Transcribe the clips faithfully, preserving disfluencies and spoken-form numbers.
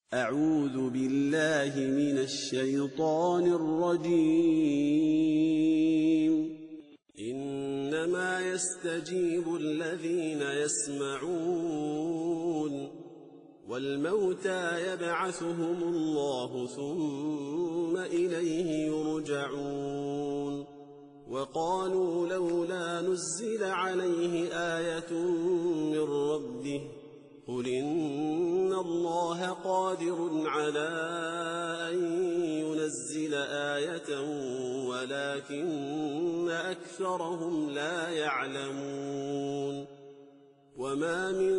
أعوذ بالله من الشيطان الرجيم. إنما يستجيب الذين يسمعون والموتى يبعثهم الله ثم إليه يرجعون. وقالوا لولا نزل عليه آية من ربه قل إن الله قادر على أن ينزل آية ولكن أكثرهم لا يعلمون. وما من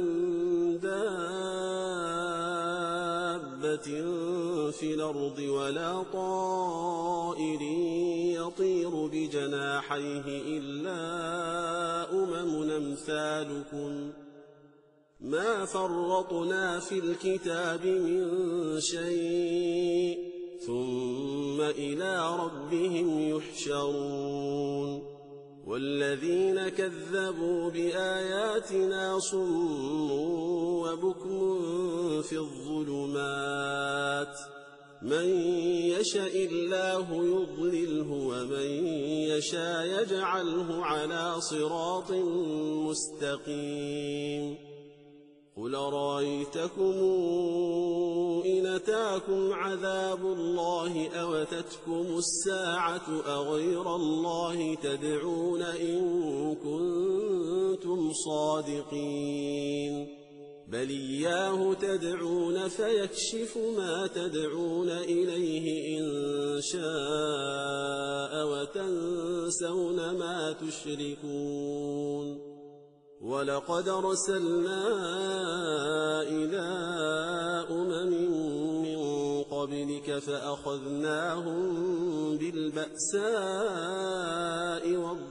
دابة في الأرض ولا طائر يطير بجناحيه إلا أمم أمثالكم ما فرطنا في الكتاب من شيء ثم إلى ربهم يحشرون. والذين كذبوا بآياتنا صم وبكم في الظلمات من يشاء الله يضلله ومن يشاء يجعله على صراط مستقيم. قل رأيتكم إن أتاكم عذاب الله أو أتتكم الساعة أغير الله تدعون إن كنتم صادقين بل إياه تدعون فيكشف ما تدعون إليه إن شاء وتنسون ما تشركون. ولقد أرسلنا إلى أمم من قبلك فأخذناهم بالبأساء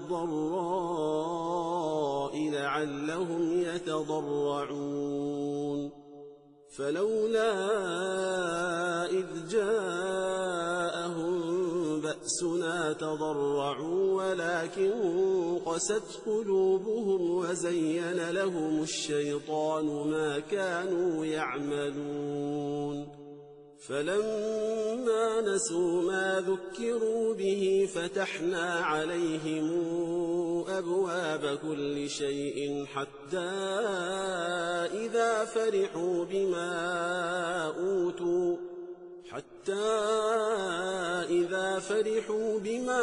والضراء لعلهم يتضرعون. فلولا إذ جاءهم بأسنا تضرعوا ولكن قست قلوبهم وزين لهم الشيطان ما كانوا يعملون. فلما نسوا ما ذكروا به فتحنا عليهم أبواب كل شيء حتى إذا فرحوا بما أوتوا حتى إذا فرحوا بما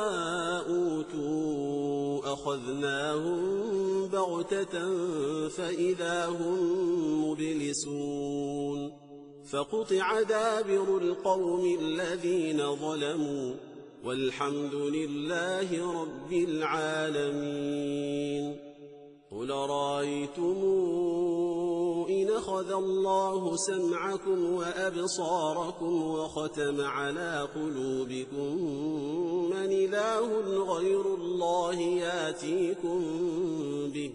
أوتوا أخذناهم بغتة فإذا هم مبلسون. فقطع دابر القوم الذين ظلموا والحمد لله رب العالمين. قل رأيتم إن أخذ الله سمعكم وأبصاركم وختم على قلوبكم من إله غير الله ياتيكم به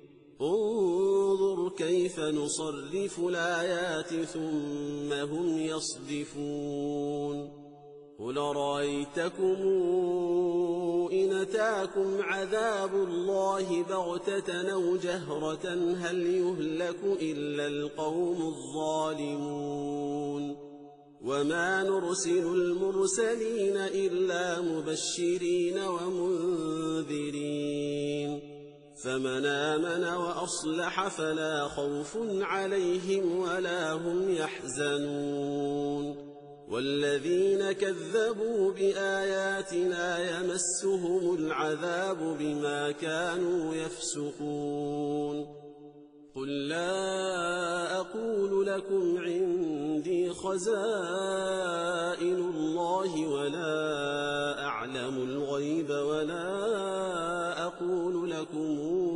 انظر كيف نصرف الآيات ثم هم يصدفون. قل رأيتكم إن أتاكم عذاب الله بغتة أو جهرة هل يهلك إلا القوم الظالمون. وما نرسل المرسلين إلا مبشرين ومنذرين فمن آمن وأصلح فلا خوف عليهم ولا هم يحزنون. والذين كذبوا بآياتنا يمسهم العذاب بما كانوا يفسقون. قل لا أقول لكم عندي خزائن الله ولا أعلم الغيب ولا أقول لكم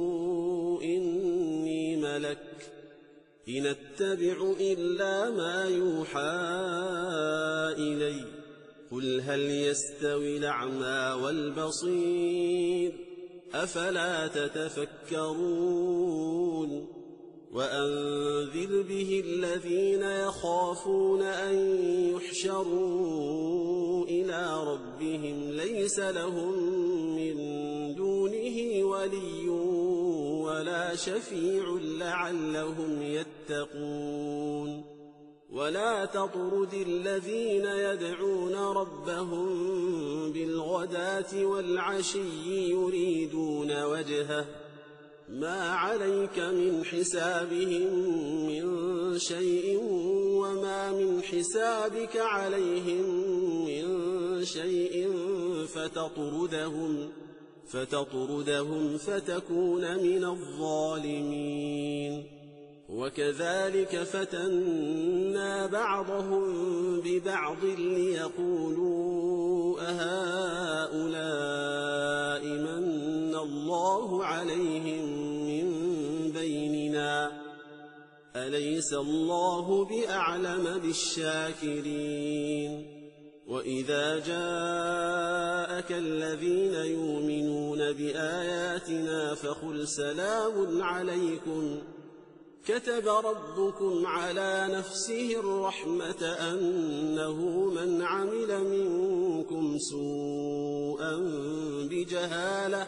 إني ملك إن أتبع إلا ما يوحى إلي قل هل يستوي الأعمى والبصير أفلا تتفكرون. وأنذر به الذين يخافون أن يحشروا إلى ربهم ليس لهم من دونه ولي ولا شفيع لعلهم يتقون. ولا تطرد الذين يدعون ربهم بالغداة والعشي يريدون وجهه ما عليك من حسابهم من شيء وما من حسابك عليهم من شيء فتطردهم فتطردهم فتكون من الظالمين. وكذلك فتنا بعضهم ببعض ليقولوا أهؤلاء من الله عليهم من بيننا أليس الله بأعلم بالشاكرين. وإذا جاءك الذين يؤمنون بآياتنا فقل سلام عليكم كتب ربكم على نفسه الرحمة أنه من عمل منكم سوءا بجهالة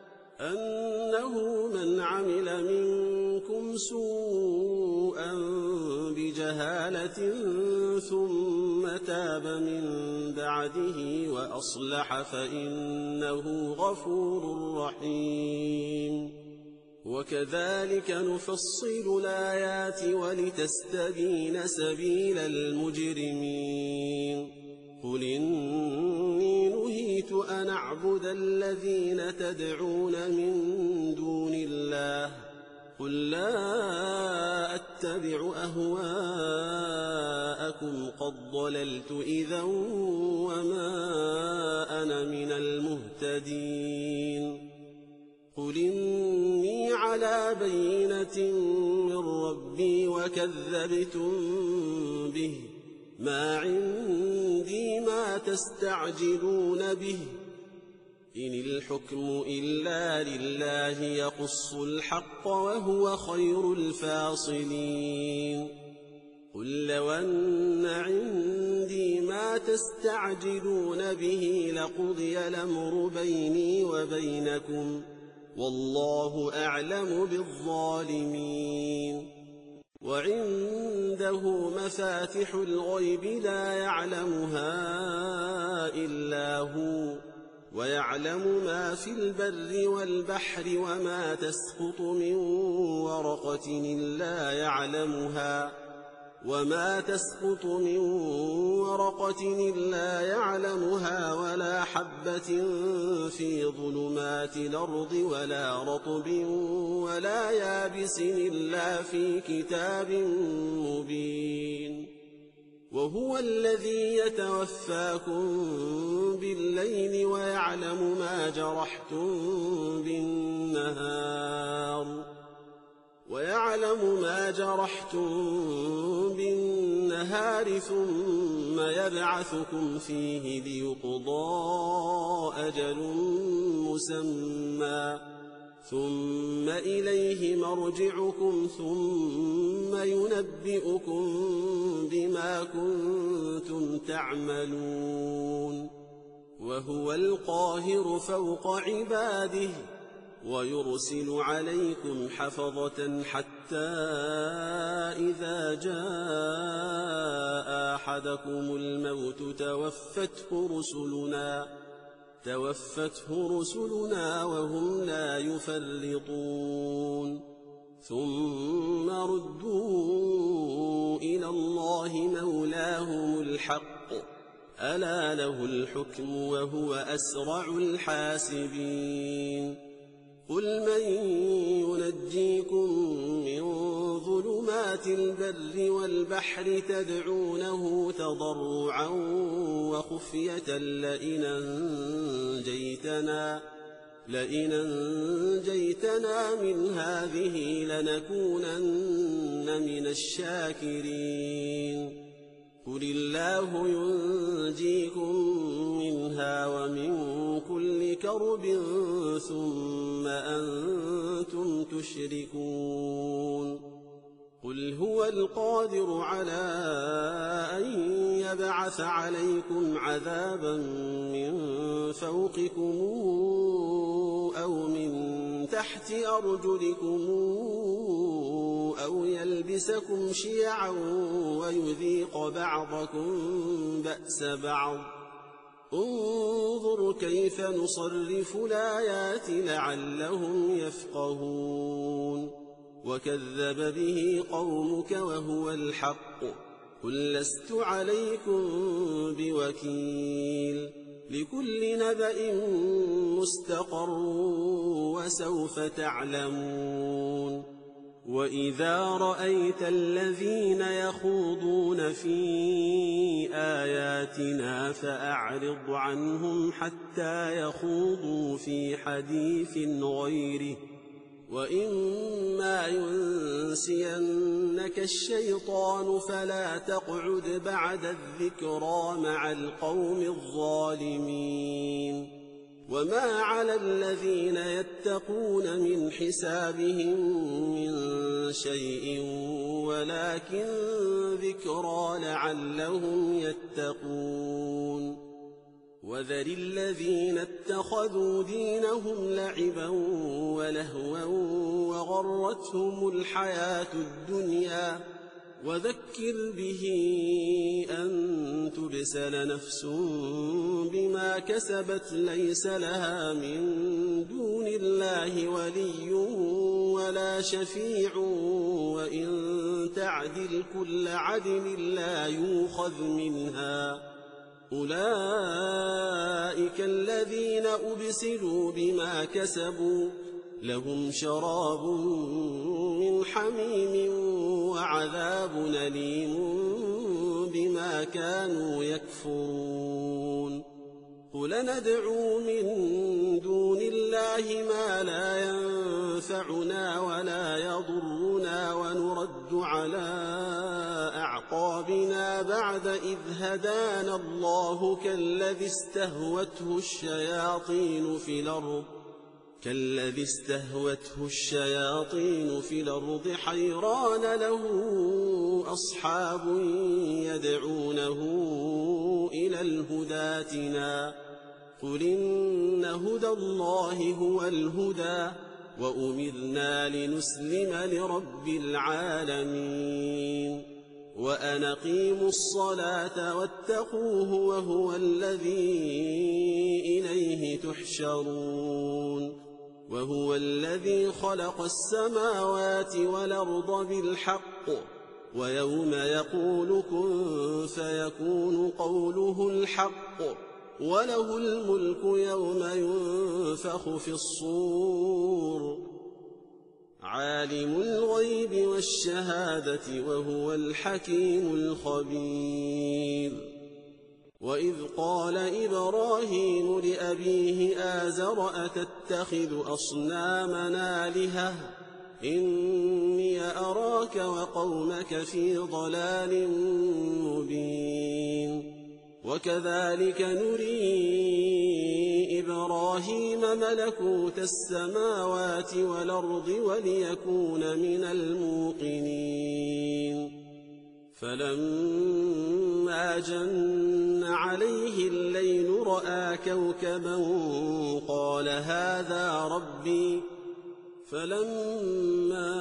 أنه من عمل منكم سوءا بجهالة ثم تاب من بعده وأصلح فإنه غفور رحيم. وكذلك نفصل الآيات ولتستبين سبيل المجرمين. قل إني نهيت أن أعبد الذين تدعون من دون الله قل لا أتبع أهواءكم قد ضللت إذا وما أنا من المهتدين. قل إني على بينة من ربي وكذبتم به ما عندي ما تستعجلون به إن الحكم إلا لله يقص الحق وهو خير الفاصلين. قل لو أن عندي ما تستعجلون به لقضي الأمر بيني وبينكم والله أعلم بالظالمين. وعنده مفاتح الغيب لا يعلمها إلا هو ويعلم ما في البر والبحر وما تسقط من ورقة إلا يعلمها وما تسقط من ورقة إلا يعلمها ولا حبة في ظلمات الأرض ولا رطب ولا يابس إلا في كتاب مبين. وهو الذي يتوفاكم بالليل ويعلم ما جرحتم بالنهار ويعلم ما جرحتم بالنهار ثم يبعثكم فيه ليقضى أجل مسمى ثم إليه مرجعكم ثم ينبئكم بما كنتم تعملون. وهو القاهر فوق عباده ويرسل عليكم حفظة حتى إذا جاء أحدكم الموت توفته رسلنا توفته رسلنا وهم لا يفرطون ثم ردوا إلى الله مولاهم الحق ألا له الحكم وهو أسرع الحاسبين. قل من ينجيكم من ظلمات البر والبحر تدعونه تضرعا وخفية لئن أنجيتنا لئن أنجيتنا من هذه لنكونن من الشاكرين. قل الله ينجيكم منها ومن كل كرب ثم أنتم تشركون. قل هو القادر على أن يبعث عليكم عذابا من فوقكم أو من تحت أرجلكم أو يلبسكم شيعا ويذيق بعضكم بأس بعض انظر كيف نصرف الآيات لعلهم يفقهون وكذب به قومك وهو الحق قل لست عليكم بوكيل لكل نبأ مستقر وسوف تعلمون وإذا رأيت الذين يخوضون في آياتنا فأعرض عنهم حتى يخوضوا في حديث غيره وإما ينسينك الشيطان فلا تقعد بعد الذكرى مع القوم الظالمين وما على الذين يتقون من حسابهم من شيء ولكن ذكرى لعلهم يتقون وذر الذين اتخذوا دينهم لعبا ولهوا وغرتهم الحياة الدنيا وذكر به أن تبسل نفس بما كسبت ليس لها من دون الله ولي ولا شفيع وإن تعدل كل عدل لا يؤخذ منها أولئك الذين أبسلوا بما كسبوا لهم شراب من حميم وعذاب أليم بما كانوا يكفرون قل ندعو من دون الله ما لا ينفعنا ولا يضرنا ونرد على أعقابنا بعد إذ هدانا الله كالذي استهوته الشياطين في الأرض كالذي استهوته الشياطين في الأرض حيران له أصحاب يدعونه إلى الهدى ائتنا قل إن هدى الله هو الهدى وأمرنا لنسلم لرب العالمين وأن أقيموا الصلاة واتقوه وهو الذي إليه تحشرون وهو الذي خلق السماوات والأرض بالحق ويوم يقول كن فيكون قوله الحق وله الملك يوم ينفخ في الصور عالم الغيب والشهادة وهو الحكيم الخبير وإذ قال إبراهيم لأبيه آزر أتتخذ أصنامنا آلهة إني أراك وقومك في ضلال مبين وكذلك نري إبراهيم ملكوت السماوات والأرض وليكون من الموقنين فلما جن عليه الليل رأى كوكبا قال هذا ربي فلما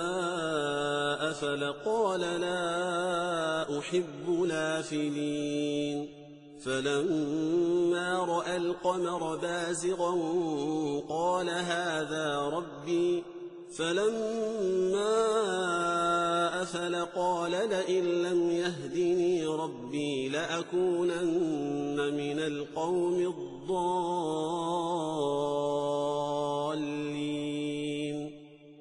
أفل قال لا أحب الآفلين فلما رأى القمر بازغا قال هذا ربي فلما أفل قال لئن لم يهدني ربي لأكونن من القوم الضالين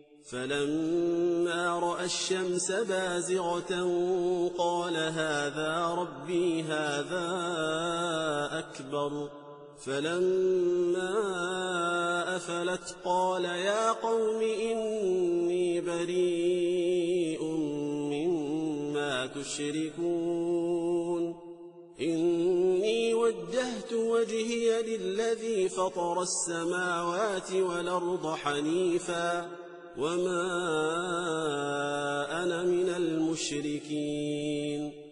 فلما رأى الشمس بازغة قال هذا ربي هذا أكبر فلما أفلت قال يا قوم إني بريء مما تشركون إني وجهت وجهي للذي فطر السماوات والأرض حنيفا وما أنا من المشركين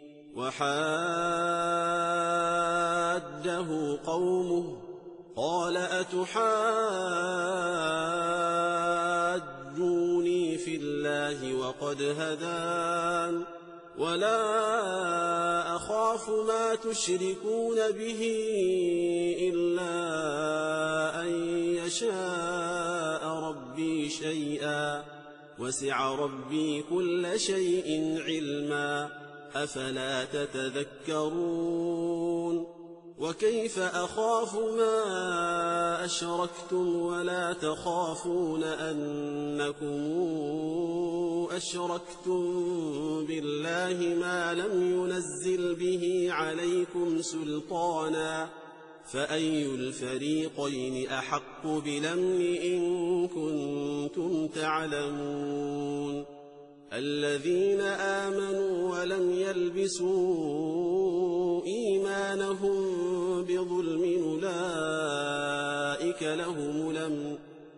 وحاجه قومه قال أتحاجوني في الله وقد فقد هدان ولا أخاف ما تشركون به إلا أن يشاء ربي شيئا وسع ربي كل شيء علما أفلا تتذكرون وكيف أخاف ما أشركتم ولا تخافون أنكم أشركتم بالله ما لم ينزل به عليكم سلطانا فأي الفريقين أحق بالأمن إن كنتم تعلمون الذين آمنوا ولم يلبسوا إيمانهم بظلم أولئك لهم الأمن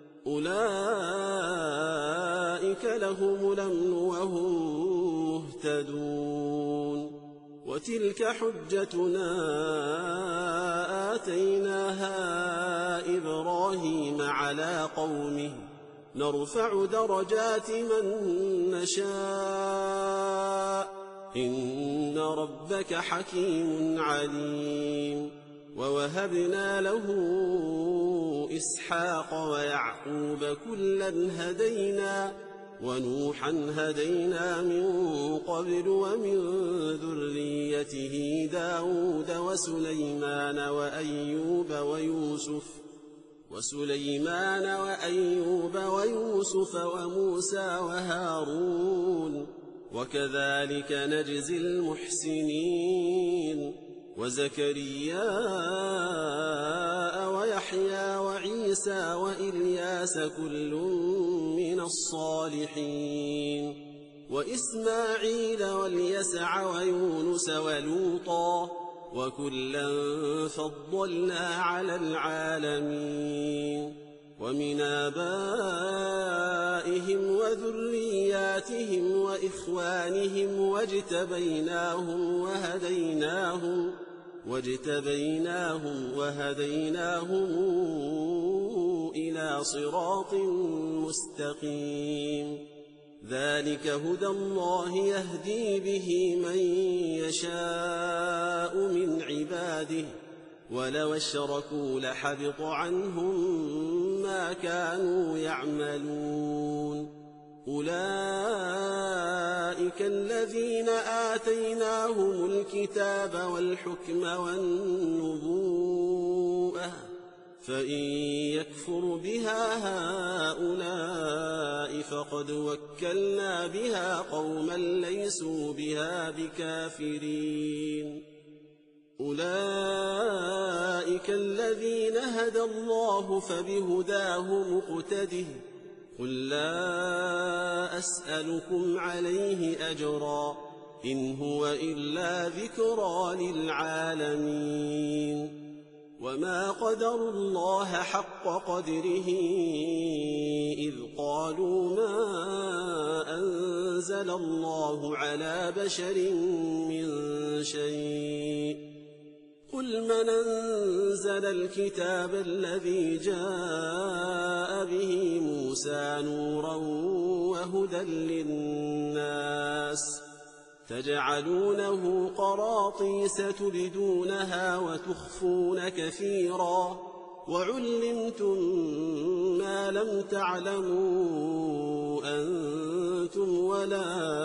أولئك لهم الأمن وهم مهتدون وتلك حجتنا آتيناها إبراهيم على قومه نرفع درجات من نشاء إن ربك حكيم عليم ووهبنا له إسحاق ويعقوب كلا هدينا ونوحا هدينا من قبل ومن ذريته داود وسليمان وأيوب ويوسف وسليمان وأيوب ويوسف وموسى وهارون وكذلك نجزي المحسنين وزكريا ويحيى وعيسى وإلياس كل من الصالحين وإسماعيل واليسع ويونس ولوطا وكلا فضلنا على العالمين ومن آبائهم وذرياتهم وإخوانهم واجتبيناهم وهديناهم واجتبيناهم وهديناهم إلى صراط مستقيم ذلك هدى الله يهدي به من يشاء من عباده ولو اشركوا لحبط عنهم ما كانوا يعملون أولئك الذين آتيناهم الكتاب والحكم والنبوءة فإن يكفر بها هؤلاء فقد وكلنا بها قوما ليسوا بها بكافرين أولئك الذين هدى الله فبهداه مقتده قل لا أسألكم عليه أجرا إن هو إلا ذكرى للعالمين وما قدروا الله حق قدره إذ قالوا ما أنزل الله على بشر من شيء قل من أنزل الكتاب الذي جاء به موسى نورا وهدى للناس تجعلونه قراطيس تبدونها وتخفون كثيرا وعلمتم ما لم تعلموا أنتم ولا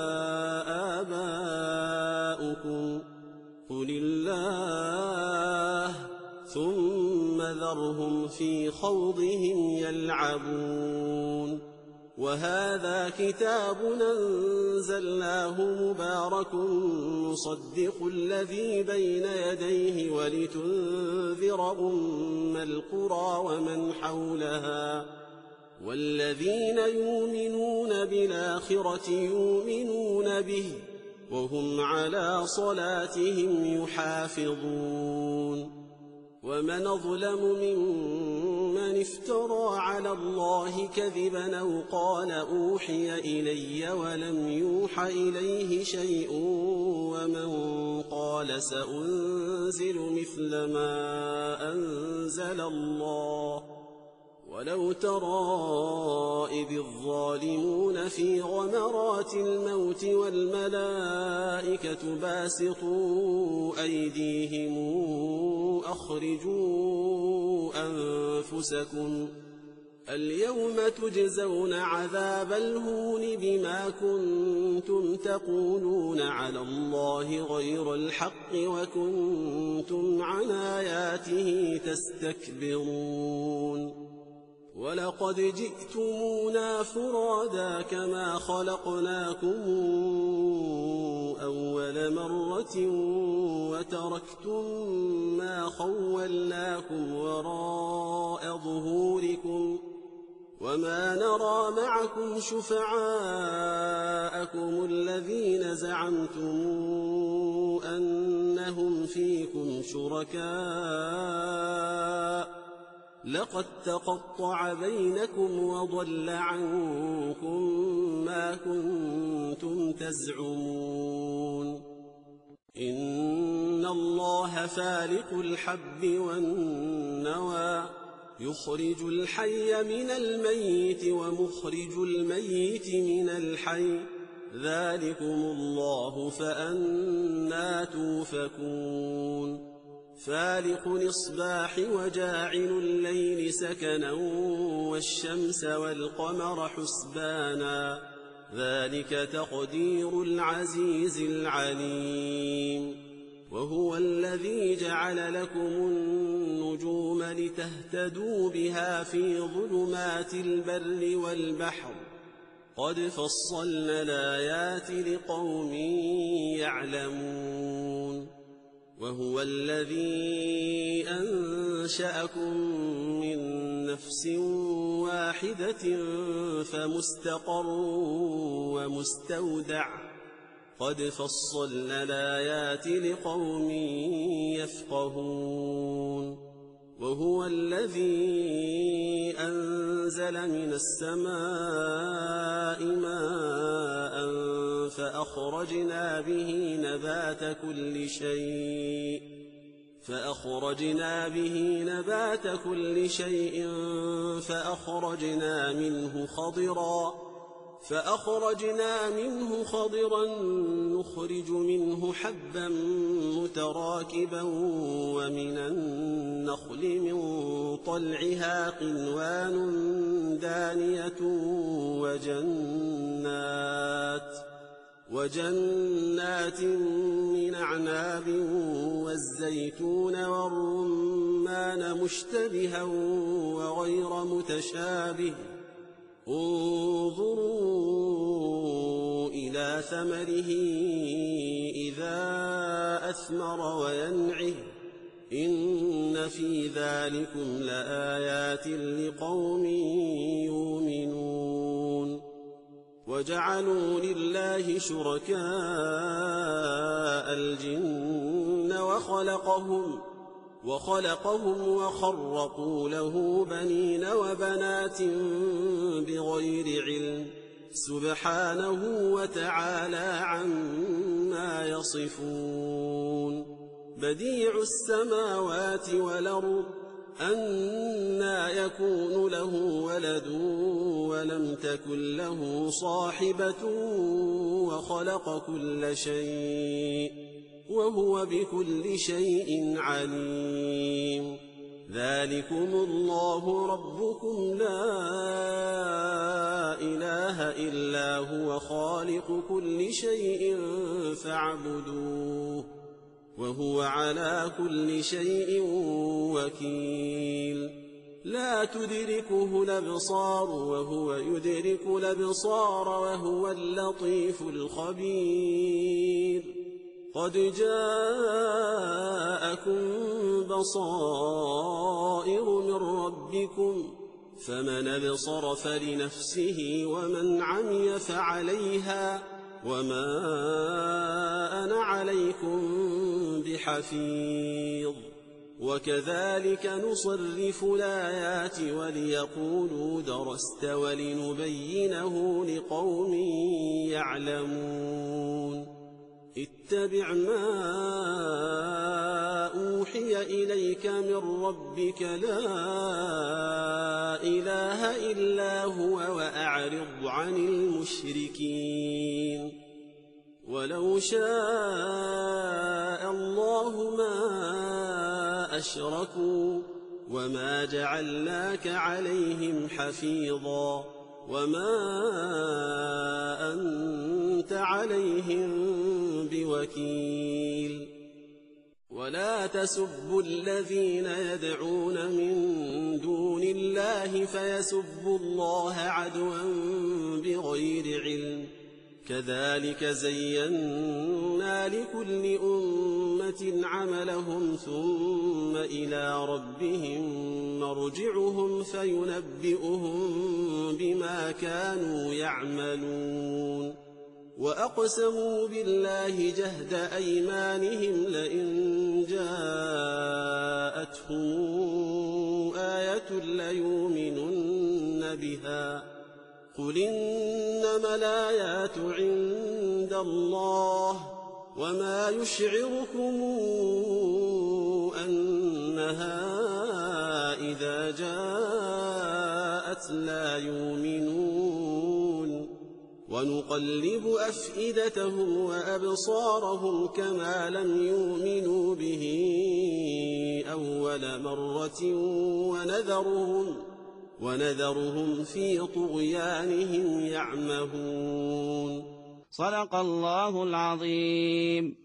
آباؤكم قل الله ثم ذرهم في خوضهم يلعبون وهذا كتاب أنزلناه مبارك مصدق الذي بين يديه ولتنذر أم القرى ومن حولها والذين يؤمنون بالآخرة يؤمنون به وهم على صلاتهم يحافظون ومن أظلم ممن افترى على الله كذبا أو قال أوحي إلي ولم يوح إليه شيء ومن قال سأنزل مثل ما أنزل الله ولو ترى إذ الظالمون في غمرات الموت والملائكة باسطوا أيديهم أخرجوا أنفسكم اليوم تجزون عذاب الهون بما كنتم تقولون على الله غير الحق وكنتم عن آياته تستكبرون ولقد جئتمونا فرادا كما خلقناكم أول مرة وتركتم ما خولناكم وراء ظهوركم وما نرى معكم شفعاءكم الذين زعمتم أنهم فيكم شركاء لقد تقطع بينكم وضل عنكم ما كنتم تزعمون إن الله فالق الحب والنوى يخرج الحي من الميت ومخرج الميت من الحي ذلكم الله فأنى توفكون فالق الإصباح وجاعل الليل سكنا والشمس والقمر حسبانا ذلك تقدير العزيز العليم وهو الذي جعل لكم النجوم لتهتدوا بها في ظلمات البر والبحر قد فصلنا الآيات لقوم يعلمون وهو الذي أنشأكم من نفس واحدة فمستقر ومستودع قد فصلنا الآيات لقوم يفقهون وهو الذي أنزل من السماء ماء فأخرجنا به نبات كل شيء فأخرجنا به نبات كل شيء فأخرجنا منه خضرا فأخرجنا منه خضرا نخرج منه حبا متراكبا ومن النخل من طلعها قنوان دانية وجنات وجنات من أعناب والزيتون والرمان مشتبها وغير متشابه انظروا إلى ثمره إذا أثمر وينعه إن في ذلكم لآيات لقوم يؤمنون وجعلوا لله شركاء الجن وخلقهم وخلقهم وخرقوا له بنين وبنات بغير علم سبحانه وتعالى عما يصفون بديع السماوات والأرض أنى يكون له ولد ولم تكن له صاحبة وخلق كل شيء وهو بكل شيء عليم ذلكم الله ربكم لا إله إلا هو خالق كل شيء فاعبدوه وهو على كل شيء وكيل لا تدركه الأبصار وهو يدرك الأبصار وهو اللطيف الخبير قد جاءكم بصائر من ربكم فمن أبصر فلنفسه ومن عمي فعليها وما أنا عليكم بحفيظ وكذلك نصرف الآيات وليقولوا درست ولنبينه لقوم يعلمون اتبع ما أوحي إليك إليك من ربك لا إله إلا هو وأعرض عن المشركين ولو شاء الله ما أشركوا وما جعلناك عليهم حفيظا وما أنت عليهم بوكيل ولا تسبوا الذين يدعون من دون الله فيسبوا الله عدوا بغير علم كذلك زينا لكل أمة عملهم ثم إلى ربهم مرجعهم فينبئهم بما كانوا يعملون وأقسموا بالله جهد أيمانهم لئن جاءتهم آية ليؤمنن بها قل إنما الآيات عند الله وما يشعركم أنها إذا جاءت لا يؤمنون ونقلب أفئدتهم وأبصارهم كما لم يؤمنوا به أول مرة ونذرهم ونذرهم في طغيانهم يعمهون. صدق الله العظيم.